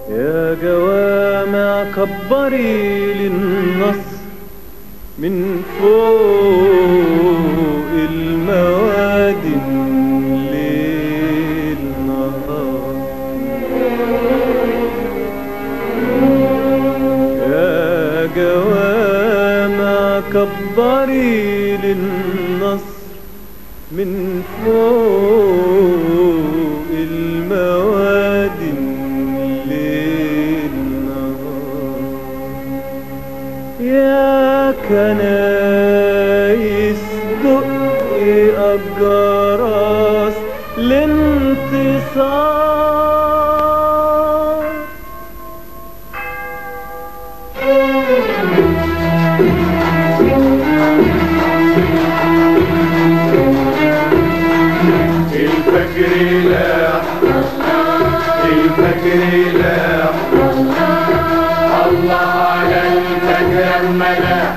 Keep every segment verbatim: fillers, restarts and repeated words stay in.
يا جوامع كبري للنصر من فوق الموادي الليل نهار. يا جوامع كبري للنصر من فوق الموادي الليل نهار. يا كنايس دقي الجرس الانتصار. الفجر لاح الفجر لاح الله على الفجر ملاح.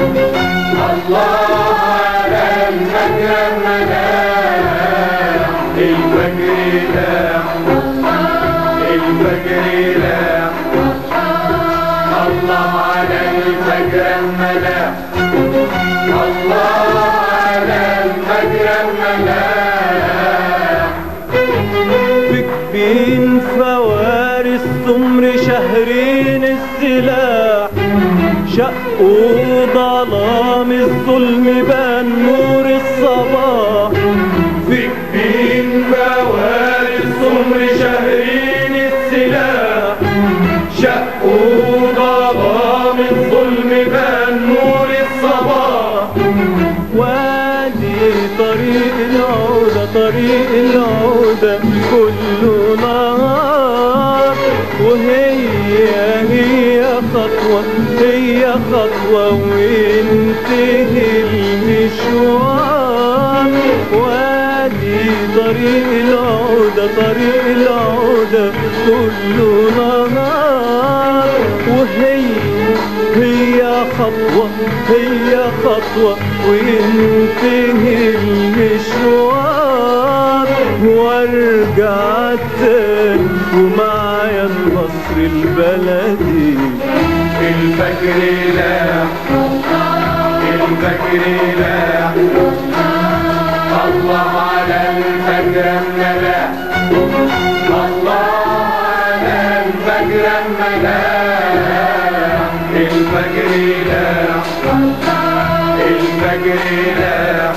الله على الفجر ملاح. الفجر لاح الفجر لاح الله على الفجر ملاح. الله على الفجر ملاح. بين فوارس سمر شهرين السلاح شقوا ظلام الظلم بان نور الصباح. في بين فوارس سمر شهرين السلاح شقوا ظلام الظلم بان نور الصباح. وادي طريق العودة طريق العودة كله نهار. وهي هي خطوة هي خطوة وينتهي المشوار. وادي طريق العودة طريق العودة كله نهار. وهي هي خطوة هي خطوة وينتهي المشوار. وارجع تاني ومعايا النصر البلدي. الفجر لاح الفجر لاح الله على الفجر ملاح. الله على الفجر ملاح. الفجر لاح الفجر لاح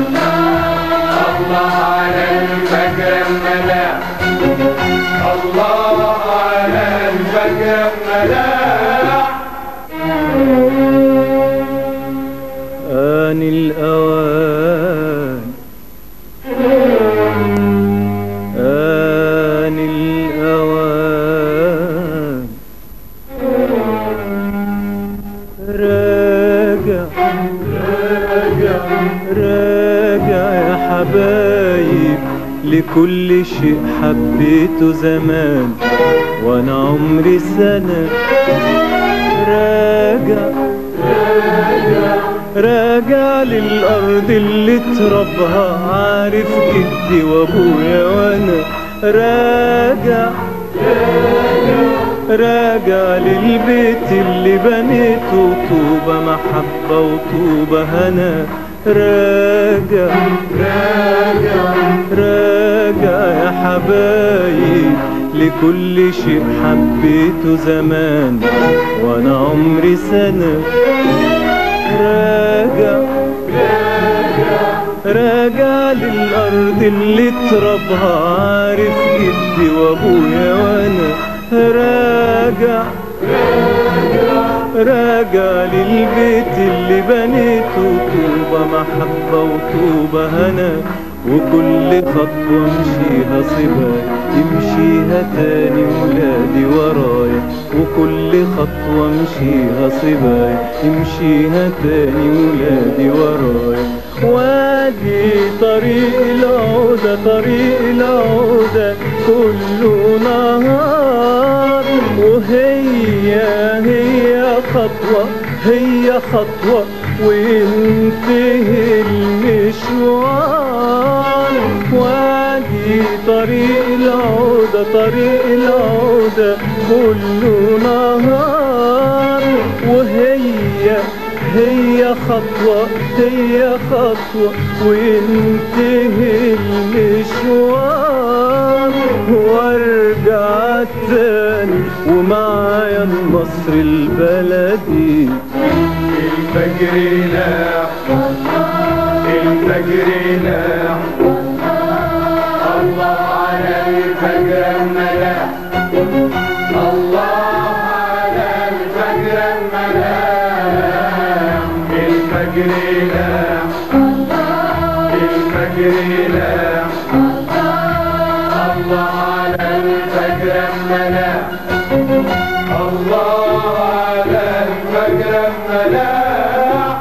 الله على الفجر ملاح. الله على الفجر ملاح. آن الأوان آن الأوان راجع راجع راجع يا حبايب لكل شيء حبيته زمان وانا عمري سنة. راجع راجع للأرض اللي تربها عارف جدي وابويا وانا. راجع راجع للبيت اللي بنيته طوبة محبة وطوبة هنا. راجع راجع راجع يا حبايب لكل شيء حبيته زمان وانا عمري سنة. راجع راجع للأرض اللي تربها عارف جدي وابويا وانا. راجع راجع للبيت اللي بنيته طوبة محبة وطوبة هنا. وكل خطوة امشيها صبايا يمشيها تاني ولادي ورايا. وكل خطوة امشيها صبايا يمشيها تاني ولادي ورايا. وادي طريق العودة طريق العودة كله نهار. وهي هي خطوة هي خطوة وينتهي المشوار. وادي طريق العودة العودة طريق العودة كله نهار، وهي هي خطوة هي خطوة وينتهي المشوار، وارجع تاني ومعايا النصر البلدي. الفجر لاح الفجر لاح الله على الفجر الملاح، الله على الفجر الملاح. الفجر لاح الفجر لاح الله على الفجر الملاح، الله على الفجر الملاح.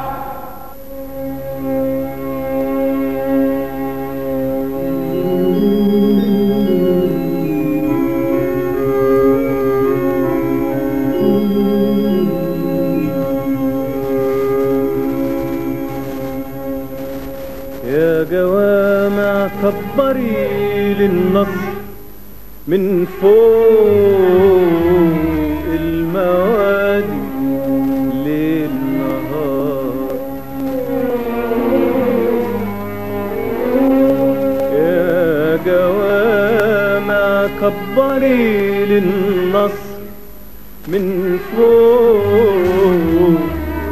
يا جوامع كبري للنصر من فوق الموادي ليل نهار، يا جوامع كبري للنصر من فوق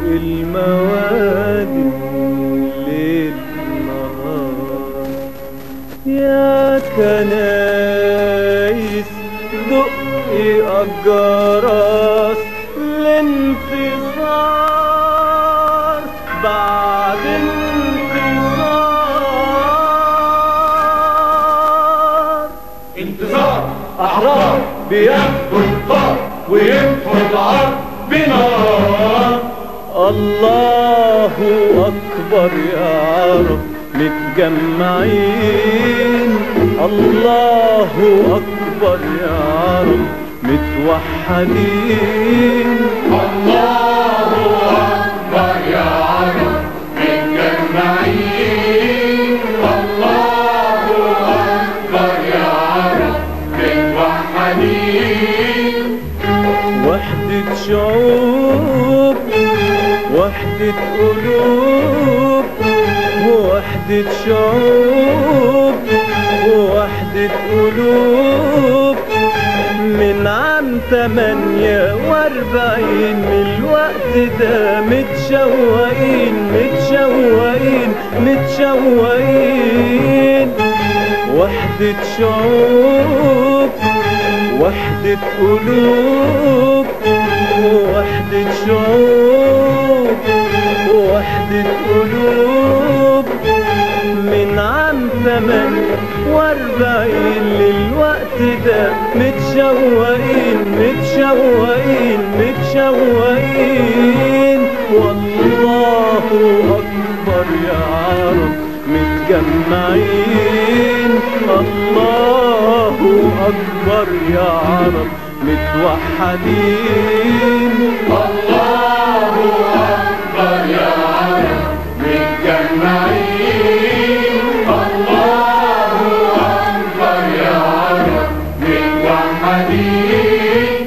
الموادي ليل نهار. يا كنايس دقي الجرس الانتصار بعد انتصار. انتصار احرار بياخدوا الفار ويمحوا العار بنار. الله أكبر يا عرب متجمعين، الله أكبر يا عرب متوحدين. الله أكبر يا عرب متجمعين، الله أكبر يا عرب متوحدين. وحدة شعوب وحدة قلوب، وحدة شعوب ووحدة قلوب. من عام تمانية واربعين من الوقت ده متشوقين متشوقين متشوقين. وحدة شعوب وحدة قلوب، وحدة شعوب ووحدة قلوب. من عام ثمانية واربعين للوقت ده متشوقين متشوقين متشوقين. والله أكبر يا عرب متجمعين، الله أكبر يا عرب متوحدين. الله أكبر يا عرب متجمعين، الله أكبر يا عرب متوحدين.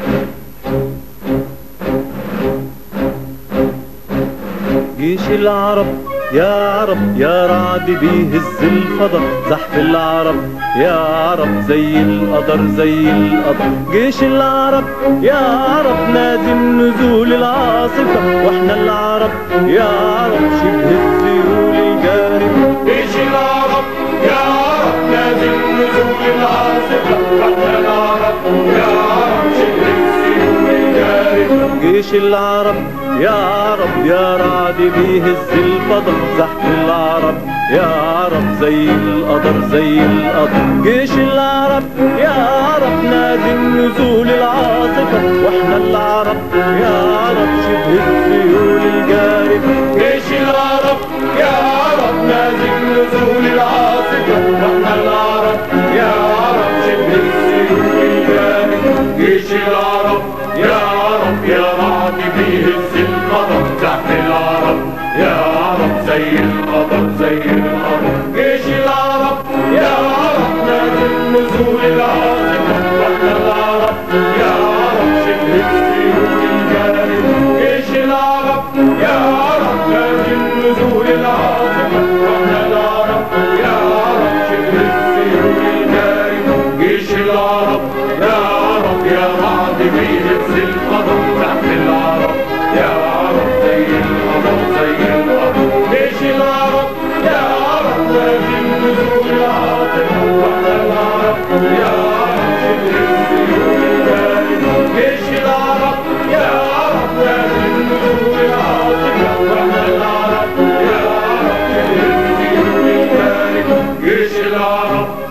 جيش العرب يا عرب يا رعد بيهز الفضا، زحف العرب يا عرب زي القدر زي القدر. جيش العرب يا عرب نازم نزول العاصفة، واحنا العرب يا عرب شبه السيول الجارفة. جيش العرب يا عرب نازم نزول العاصفة، واحنا العرب يا عرب شبه السيول الجارفة. جيش العرب يا عرب يا رعد بيهز الفضا، زحف العرب يا عرب زي القدر زي القدر. جيش العرب يا عرب نازم نزول العاصفة، واحنا العرب يا عرب شبه السيول الجارفة. جيش العرب يا عرب نازم نزول العاصفة، واحنا العرب يا عرب شبه السيول الجارفة. جيش العرب يا عرب يا رعد بيهز القدر، زحف العرب يا عرب زي القدر زي القدر. جيش العرب يا عرب نازم نزول العاصفة، يا رب يا رعد بيهز القدر تحت العرب يا عرب زي القدر زي القدر جيش العرب يا عرب لازم نزول العاصفة واحنا العرب يا عرب شبه السيول البارد جيش العرب يا عرب لازم نزول العاصفة واحنا العرب يا عرب شبه السيول البارد جيش العرب